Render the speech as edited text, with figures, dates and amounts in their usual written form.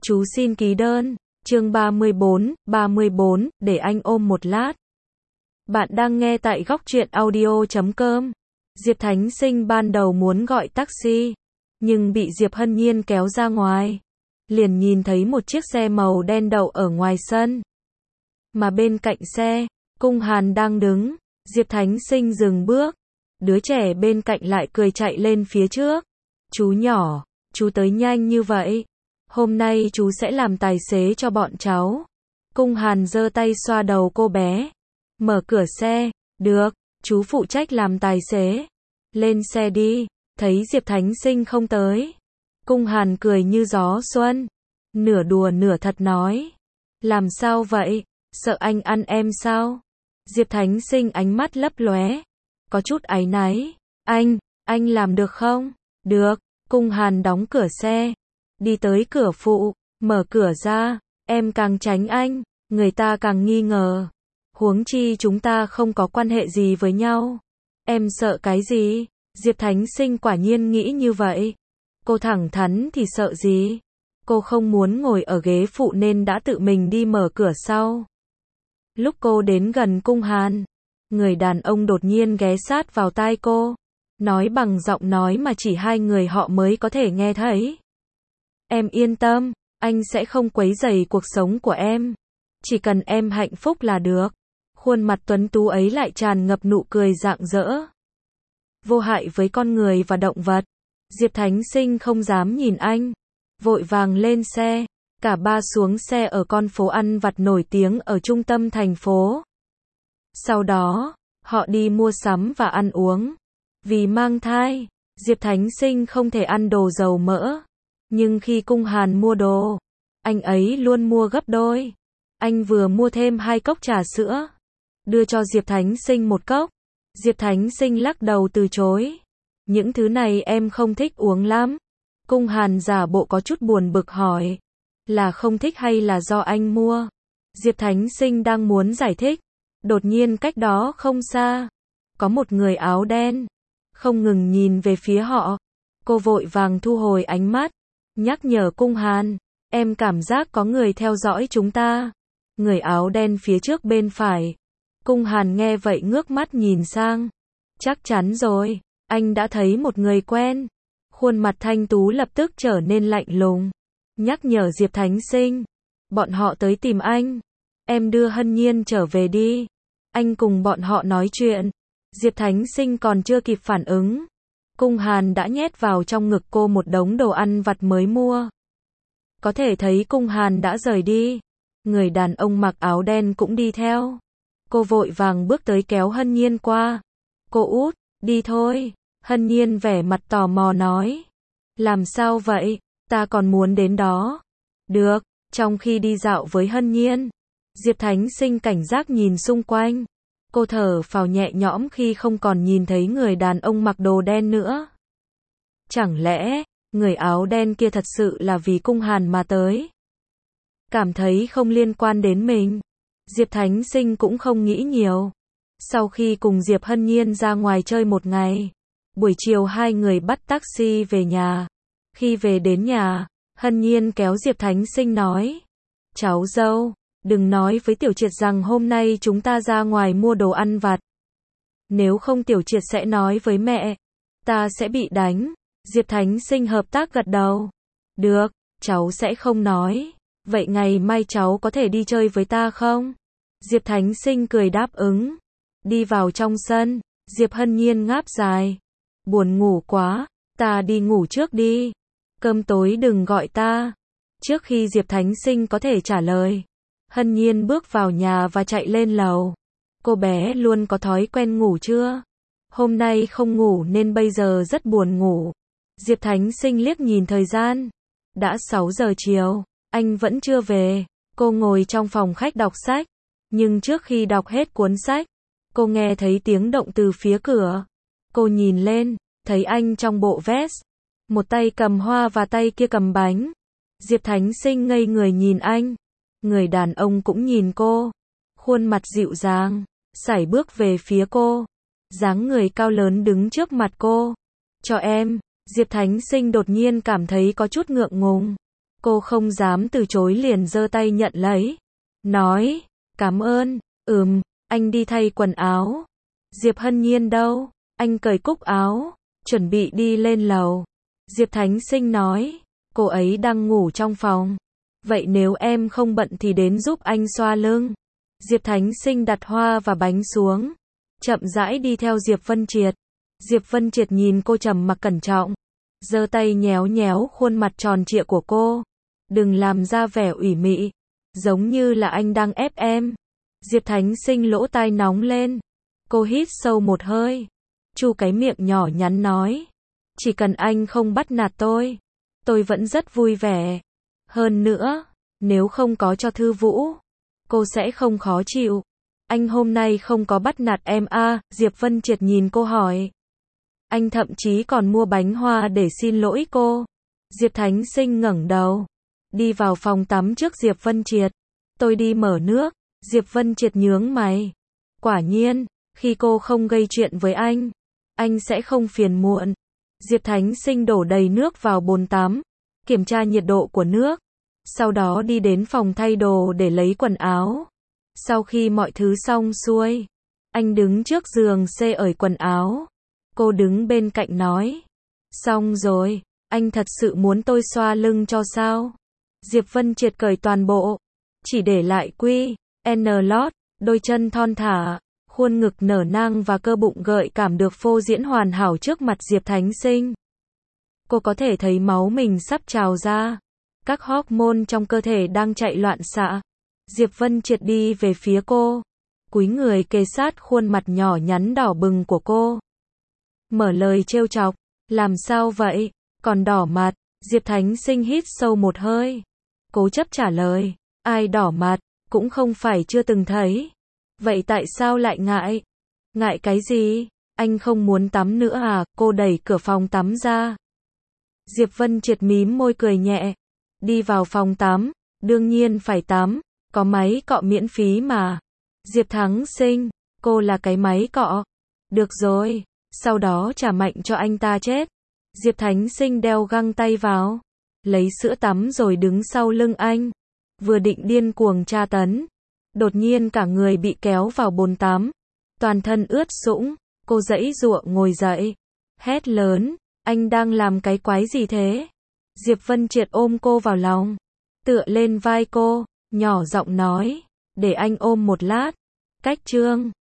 Chú xin ký đơn. Chương 34, để anh ôm một lát. Bạn đang nghe tại góc truyện audio.com. Diệp Thánh Sinh ban đầu muốn gọi taxi, nhưng bị Diệp Hân Nhiên kéo ra ngoài. Liền nhìn thấy một chiếc xe màu đen đậu ở ngoài sân. Mà bên cạnh xe, Cung Hàn đang đứng. Diệp Thánh Sinh dừng bước. Đứa trẻ bên cạnh lại cười chạy lên phía trước. Chú nhỏ, chú tới nhanh như vậy. Hôm nay chú sẽ làm tài xế cho bọn cháu. Cung Hàn giơ tay xoa đầu cô bé. Mở cửa xe. Được, chú phụ trách làm tài xế. Lên xe đi. Thấy Diệp Thánh Sinh không tới. Cung Hàn cười như gió xuân. Nửa đùa nửa thật nói. Làm sao vậy? Sợ anh ăn em sao? Diệp Thánh Sinh ánh mắt lấp lóe. Có chút áy náy. Anh làm được không? Được. Cung Hàn đóng cửa xe. Đi tới cửa phụ, mở cửa ra. Em càng tránh anh, người ta càng nghi ngờ. Huống chi chúng ta không có quan hệ gì với nhau. Em sợ cái gì? Diệp Thánh Sinh quả nhiên nghĩ như vậy. Cô thẳng thắn thì sợ gì? Cô không muốn ngồi ở ghế phụ nên đã tự mình đi mở cửa sau. Lúc cô đến gần Cung Hàn, người đàn ông đột nhiên ghé sát vào tai cô. Nói bằng giọng nói mà chỉ hai người họ mới có thể nghe thấy. Em yên tâm, anh sẽ không quấy rầy cuộc sống của em. Chỉ cần em hạnh phúc là được. Khuôn mặt tuấn tú ấy lại tràn ngập nụ cười rạng rỡ. Vô hại với con người và động vật. Diệp Thánh Sinh không dám nhìn anh. Vội vàng lên xe. Cả ba xuống xe ở con phố ăn vặt nổi tiếng ở trung tâm thành phố. Sau đó, họ đi mua sắm và ăn uống. Vì mang thai, Diệp Thánh Sinh không thể ăn đồ dầu mỡ. Nhưng khi Cung Hàn mua đồ, anh ấy luôn mua gấp đôi. Anh vừa mua thêm 2 cốc trà sữa, đưa cho Diệp Thánh Sinh 1 cốc. Diệp Thánh Sinh lắc đầu từ chối. Những thứ này em không thích uống lắm. Cung Hàn giả bộ có chút buồn bực hỏi. Là không thích hay là do anh mua? Diệp Thánh Sinh đang muốn giải thích. Đột nhiên cách đó không xa, có một người áo đen, không ngừng nhìn về phía họ. Cô vội vàng thu hồi ánh mắt. Nhắc nhở Cung Hàn, em cảm giác có người theo dõi chúng ta. Người áo đen phía trước bên phải. Cung Hàn nghe vậy ngước mắt nhìn sang. Chắc chắn rồi, anh đã thấy một người quen. Khuôn mặt thanh tú lập tức trở nên lạnh lùng. Nhắc nhở Diệp Thánh Sinh, bọn họ tới tìm anh. Em đưa Hân Nhiên trở về đi. Anh cùng bọn họ nói chuyện. Diệp Thánh Sinh còn chưa kịp phản ứng. Cung Hàn đã nhét vào trong ngực cô một đống đồ ăn vặt mới mua. Có thể thấy Cung Hàn đã rời đi. Người đàn ông mặc áo đen cũng đi theo. Cô vội vàng bước tới kéo Hân Nhiên qua. Cô út, đi thôi. Hân Nhiên vẻ mặt tò mò nói. Làm sao vậy? Ta còn muốn đến đó. Được. Trong khi đi dạo với Hân Nhiên, Diệp Thánh Sinh cảnh giác nhìn xung quanh. Cô thở phào nhẹ nhõm khi không còn nhìn thấy người đàn ông mặc đồ đen nữa. Chẳng lẽ, người áo đen kia thật sự là vì Cung Hàn mà tới? Cảm thấy không liên quan đến mình, Diệp Thánh Sinh cũng không nghĩ nhiều. Sau khi cùng Diệp Hân Nhiên ra ngoài chơi một ngày, buổi chiều hai người bắt taxi về nhà. Khi về đến nhà, Hân Nhiên kéo Diệp Thánh Sinh nói. Cháu dâu, đừng nói với Tiểu Triệt rằng hôm nay chúng ta ra ngoài mua đồ ăn vặt. Nếu không Tiểu Triệt sẽ nói với mẹ. Ta sẽ bị đánh. Diệp Thánh Sinh hợp tác gật đầu. Được, cháu sẽ không nói. Vậy ngày mai cháu có thể đi chơi với ta không? Diệp Thánh Sinh cười đáp ứng. Đi vào trong sân, Diệp Hân Nhiên ngáp dài. Buồn ngủ quá, ta đi ngủ trước đi. Cơm tối đừng gọi ta. Trước khi Diệp Thánh Sinh có thể trả lời, Hân Nhiên bước vào nhà và chạy lên lầu. Cô bé luôn có thói quen ngủ trưa. Hôm nay không ngủ nên bây giờ rất buồn ngủ. Diệp Thánh Sinh liếc nhìn thời gian. Đã 6 giờ chiều, anh vẫn chưa về. Cô ngồi trong phòng khách đọc sách. Nhưng trước khi đọc hết cuốn sách, cô nghe thấy tiếng động từ phía cửa. Cô nhìn lên, thấy anh trong bộ vest. Một tay cầm hoa và tay kia cầm bánh. Diệp Thánh Sinh ngây người nhìn anh. Người đàn ông cũng nhìn cô. Khuôn mặt dịu dàng, sải bước về phía cô. Dáng người cao lớn đứng trước mặt cô. Cho em. Diệp Thánh Sinh đột nhiên cảm thấy có chút ngượng ngùng. Cô không dám từ chối liền giơ tay nhận lấy. Nói, cảm ơn, anh đi thay quần áo. Diệp Hân Nhiên đâu? Anh cởi cúc áo, chuẩn bị đi lên lầu. Diệp Thánh Sinh nói, cô ấy đang ngủ trong phòng. Vậy nếu em không bận thì đến giúp anh xoa lưng. Diệp Thánh Sinh đặt hoa và bánh xuống, chậm rãi đi theo Diệp Vân Triệt. Diệp Vân Triệt nhìn cô trầm mặc cẩn trọng, giơ tay nhéo nhéo khuôn mặt tròn trịa của cô. Đừng làm ra vẻ ủy mị, giống như là anh đang ép em. Diệp Thánh Sinh lỗ tai nóng lên. Cô hít sâu một hơi, chu cái miệng nhỏ nhắn nói, chỉ cần anh không bắt nạt tôi vẫn rất vui vẻ. Hơn nữa, nếu không có cho Thư Vũ, cô sẽ không khó chịu. Anh hôm nay không có bắt nạt em à? Diệp Vân Triệt nhìn cô hỏi. Anh thậm chí còn mua bánh hoa để xin lỗi cô. Diệp Thánh Sinh ngẩng đầu, đi vào phòng tắm trước Diệp Vân Triệt. Tôi đi mở nước. Diệp Vân Triệt nhướng mày. Quả nhiên, khi cô không gây chuyện với anh sẽ không phiền muộn. Diệp Thánh Sinh đổ đầy nước vào bồn tắm, kiểm tra nhiệt độ của nước, sau đó đi đến phòng thay đồ để lấy quần áo. Sau khi mọi thứ xong xuôi, anh đứng trước giường cởi quần áo. Cô đứng bên cạnh nói, xong rồi, anh thật sự muốn tôi xoa lưng cho sao? Diệp Vân Triệt cởi toàn bộ, chỉ để lại quy, N lót, đôi chân thon thả, khuôn ngực nở nang và cơ bụng gợi cảm được phô diễn hoàn hảo trước mặt Diệp Thánh Sinh. Cô có thể thấy máu mình sắp trào ra, các hormone trong cơ thể đang chạy loạn xạ. Diệp Vân Triệt đi về phía cô, cúi người kề sát khuôn mặt nhỏ nhắn đỏ bừng của cô. Mở lời trêu chọc, làm sao vậy, còn đỏ mặt? Diệp Thánh Sinh hít sâu một hơi, cố chấp trả lời, ai đỏ mặt, cũng không phải chưa từng thấy. Vậy tại sao lại ngại? Ngại cái gì? Anh không muốn tắm nữa à? Cô đẩy cửa phòng tắm ra. Diệp Vân Triệt mím môi cười nhẹ, đi vào phòng tắm, đương nhiên phải tắm, có máy cọ miễn phí mà. Diệp Thắng Sinh, cô là cái máy cọ. Được rồi, sau đó trả mạnh cho anh ta chết. Diệp Thánh Sinh đeo găng tay vào, lấy sữa tắm rồi đứng sau lưng anh, vừa định điên cuồng tra tấn. Đột nhiên cả người bị kéo vào bồn tắm, toàn thân ướt sũng, cô giãy giụa ngồi dậy, hét lớn, anh đang làm cái quái gì thế? Diệp Vân Triệt ôm cô vào lòng, tựa lên vai cô, nhỏ giọng nói, để anh ôm một lát. Cách chương